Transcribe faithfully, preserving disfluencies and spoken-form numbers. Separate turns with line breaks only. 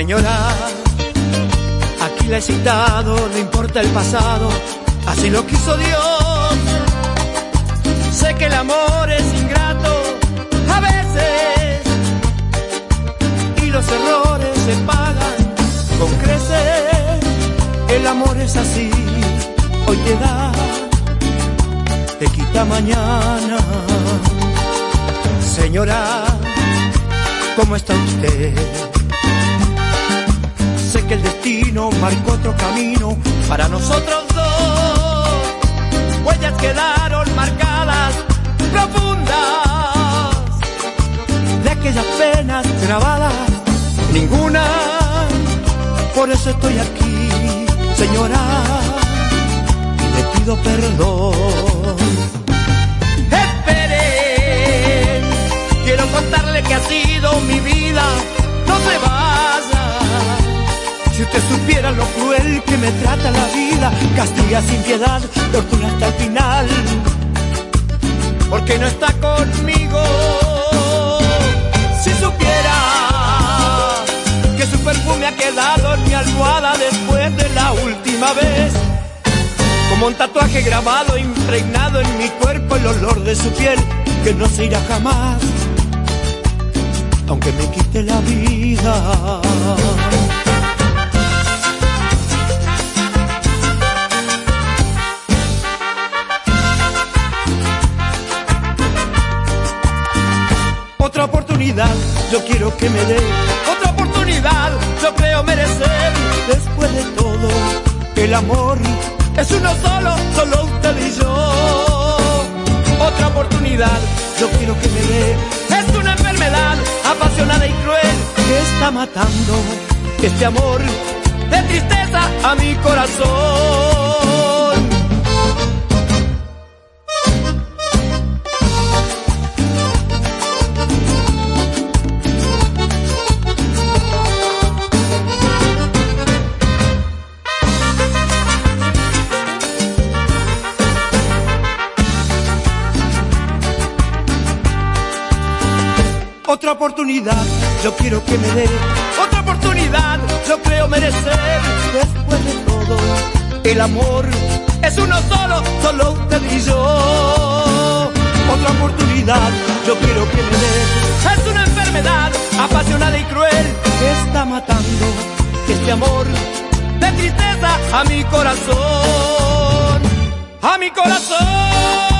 Señora, aquí la he citado, no importa el pasado, así lo quiso Dios. Sé que el amor es ingrato a veces y los errores se pagan con crecer. El amor es así, hoy te da, te quita mañana. Señora, ¿cómo está usted? Sé que el destino marcó otro camino para nosotros dos. Huellas quedaron marcadas, profundas, de aquellas penas grabadas, ninguna. Por eso estoy aquí, señora, y le pido perdón. Esperen, quiero contarle que ha sido mi vida, no se vaya. Si usted supiera lo cruel que me trata la vida, castiga sin piedad, tortura hasta el final, porque no está conmigo. Si supiera que su perfume ha quedado en mi almohada después de la última vez, como un tatuaje grabado, impregnado en mi cuerpo, el olor de su piel que no se irá jamás, aunque me quite la vida. Otra oportunidad, yo quiero que me dé otra oportunidad, yo creo merecer. Después de todo, el amor es uno solo, solo usted y yo. Otra oportunidad, yo quiero que me dé. Es una enfermedad apasionada y cruel que está matando este amor de tristeza a mi corazón. Otra oportunidad, yo quiero que me dé. Otra oportunidad, yo creo merecer. Después de todo, el amor es uno solo, solo usted y yo. Otra oportunidad, yo quiero que me dé. Es una enfermedad apasionada y cruel que está matando este amor de tristeza a mi corazón, a mi corazón.